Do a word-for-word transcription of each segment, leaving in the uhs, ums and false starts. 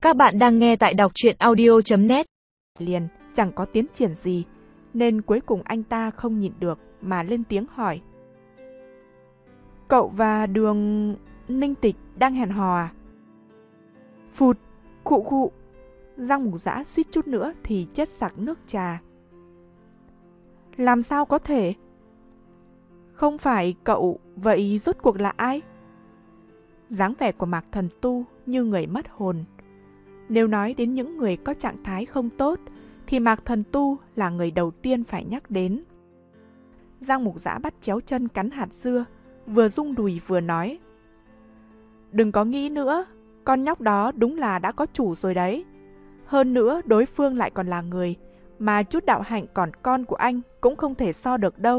Các bạn đang nghe tại đọc truyện audio chấm net. Liền chẳng có tiến triển gì, nên cuối cùng anh ta không nhịn được mà lên tiếng hỏi. Cậu và Đường Ninh Tịch đang hẹn hò à? Phụt, khụ khụ. Giang Mục Dã suýt chút nữa thì chết sặc nước trà. Làm sao có thể? Không phải cậu, vậy rốt cuộc là ai? Dáng vẻ của Mạc Thần Tu như người mất hồn. Nếu nói đến những người có trạng thái không tốt, thì Mạc Thần Tu là người đầu tiên phải nhắc đến. Giang Mục Dã bắt chéo chân cắn hạt dưa, vừa rung đùi vừa nói. Đừng có nghĩ nữa, con nhóc đó đúng là đã có chủ rồi đấy. Hơn nữa đối phương lại còn là người mà chút đạo hạnh còn con của anh cũng không thể so được đâu.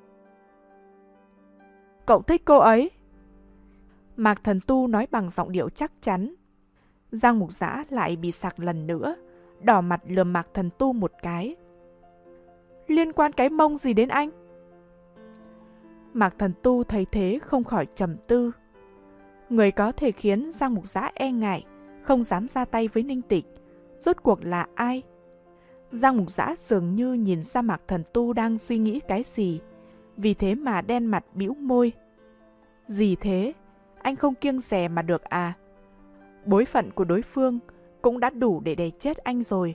Cậu thích cô ấy? Mạc Thần Tu nói bằng giọng điệu chắc chắn. Giang Mục Dã lại bị sặc lần nữa, đỏ mặt lườm Mạc Thần Tu một cái. Liên quan cái mông gì đến anh? Mạc Thần Tu thấy thế không khỏi trầm tư. Người có thể khiến Giang Mục Dã e ngại, không dám ra tay với Ninh Tịch, rốt cuộc là ai? Giang Mục Dã dường như nhìn ra Mạc Thần Tu đang suy nghĩ cái gì, vì thế mà đen mặt bĩu môi. Gì thế? Anh không kiêng dè mà được à? Bối phận của đối phương cũng đã đủ để đè chết anh rồi.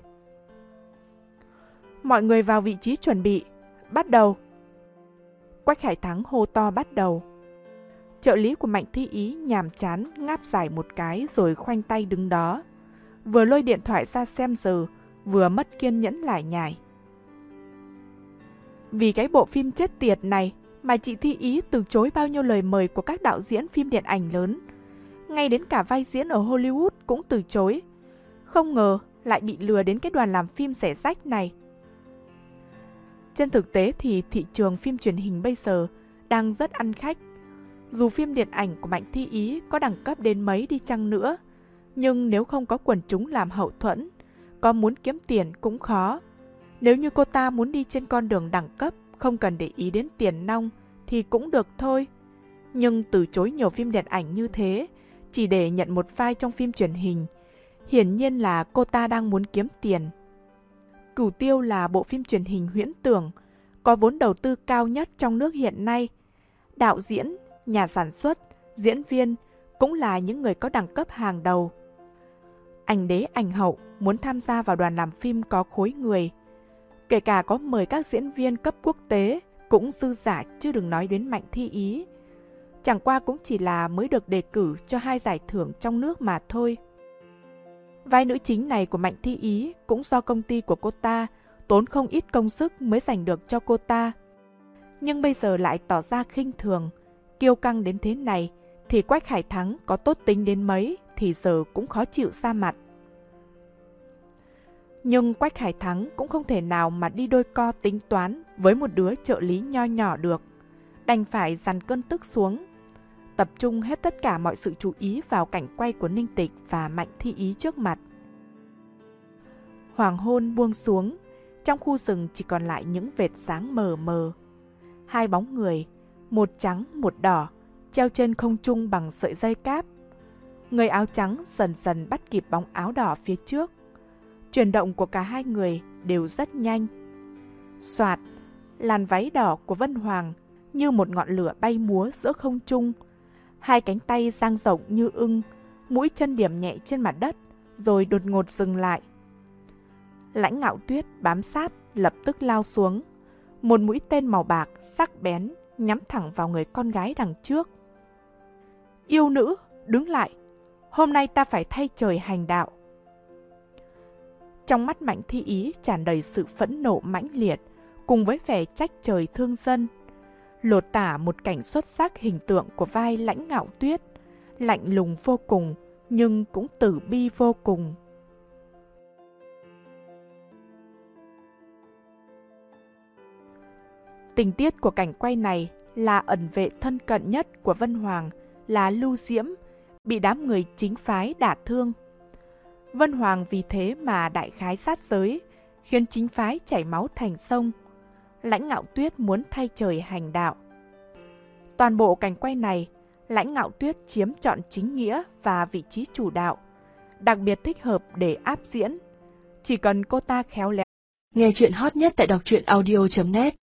Mọi người vào vị trí chuẩn bị, bắt đầu. Quách Hải Thắng hô to bắt đầu. Trợ lý của Mạnh Thi Ý nhàm chán ngáp dài một cái rồi khoanh tay đứng đó, vừa lôi điện thoại ra xem giờ, vừa mất kiên nhẫn lải nhải. Vì cái bộ phim chết tiệt này mà chị Thi Ý từ chối bao nhiêu lời mời của các đạo diễn phim điện ảnh lớn. Ngay đến cả vai diễn ở Hollywood cũng từ chối. Không ngờ lại bị lừa đến cái đoàn làm phim rẻ rách này. Trên thực tế thì thị trường phim truyền hình bây giờ đang rất ăn khách. Dù phim điện ảnh của Mạnh Thi Ý có đẳng cấp đến mấy đi chăng nữa, nhưng nếu không có quần chúng làm hậu thuẫn, có muốn kiếm tiền cũng khó. Nếu như cô ta muốn đi trên con đường đẳng cấp, không cần để ý đến tiền nong thì cũng được thôi. Nhưng từ chối nhiều phim điện ảnh như thế, chỉ để nhận một vai trong phim truyền hình, hiển nhiên là cô ta đang muốn kiếm tiền. Cửu Tiêu là bộ phim truyền hình huyễn tưởng, có vốn đầu tư cao nhất trong nước hiện nay. Đạo diễn, nhà sản xuất, diễn viên cũng là những người có đẳng cấp hàng đầu. Ảnh đế ảnh hậu muốn tham gia vào đoàn làm phim có khối người. Kể cả có mời các diễn viên cấp quốc tế cũng dư dả, chứ đừng nói đến Mạnh Thi Ý. Chẳng qua cũng chỉ là mới được đề cử cho hai giải thưởng trong nước mà thôi. Vai nữ chính này của Mạnh Thi Ý cũng do công ty của cô ta tốn không ít công sức mới giành được cho cô ta. Nhưng bây giờ lại tỏ ra khinh thường, kiêu căng đến thế này, thì Quách Hải Thắng có tốt tính đến mấy thì giờ cũng khó chịu ra mặt. Nhưng Quách Hải Thắng cũng không thể nào mà đi đôi co tính toán với một đứa trợ lý nho nhỏ được. Đành phải dằn cơn tức xuống, tập trung hết tất cả mọi sự chú ý vào cảnh quay của Ninh Tịch và Mạnh Thi Ý trước mặt. Hoàng hôn buông xuống, trong khu rừng chỉ còn lại những vệt sáng mờ mờ. Hai bóng người, một trắng một đỏ, treo trên không trung bằng sợi dây cáp. Người áo trắng dần dần bắt kịp bóng áo đỏ phía trước. Chuyển động của cả hai người đều rất nhanh. Soạt, làn váy đỏ của Vân Hoàng như một ngọn lửa bay múa giữa không trung. Hai cánh tay dang rộng như ưng, mũi chân điểm nhẹ trên mặt đất, rồi đột ngột dừng lại. Lãnh Ngạo Tuyết bám sát, lập tức lao xuống. Một mũi tên màu bạc sắc bén nhắm thẳng vào người con gái đằng trước. Yêu nữ, đứng lại. Hôm nay ta phải thay trời hành đạo. Trong mắt Mạnh Thi Ý tràn đầy sự phẫn nộ mãnh liệt, cùng với vẻ trách trời thương dân. Lột tả một cảnh xuất sắc hình tượng của vai Lãnh Ngạo Tuyết, lạnh lùng vô cùng, nhưng cũng tử bi vô cùng. Tình tiết của cảnh quay này là ẩn vệ thân cận nhất của Vân Hoàng là Lưu Diễm, bị đám người chính phái đả thương. Vân Hoàng vì thế mà đại khái sát giới, khiến chính phái chảy máu thành sông. Lãnh Ngạo Tuyết muốn thay trời hành đạo. Toàn bộ cảnh quay này, Lãnh Ngạo Tuyết chiếm trọn chính nghĩa và vị trí chủ đạo, đặc biệt thích hợp để áp diễn. Chỉ cần cô ta khéo léo. Nghe chuyện hot nhất tại đọc truyện audio chấm net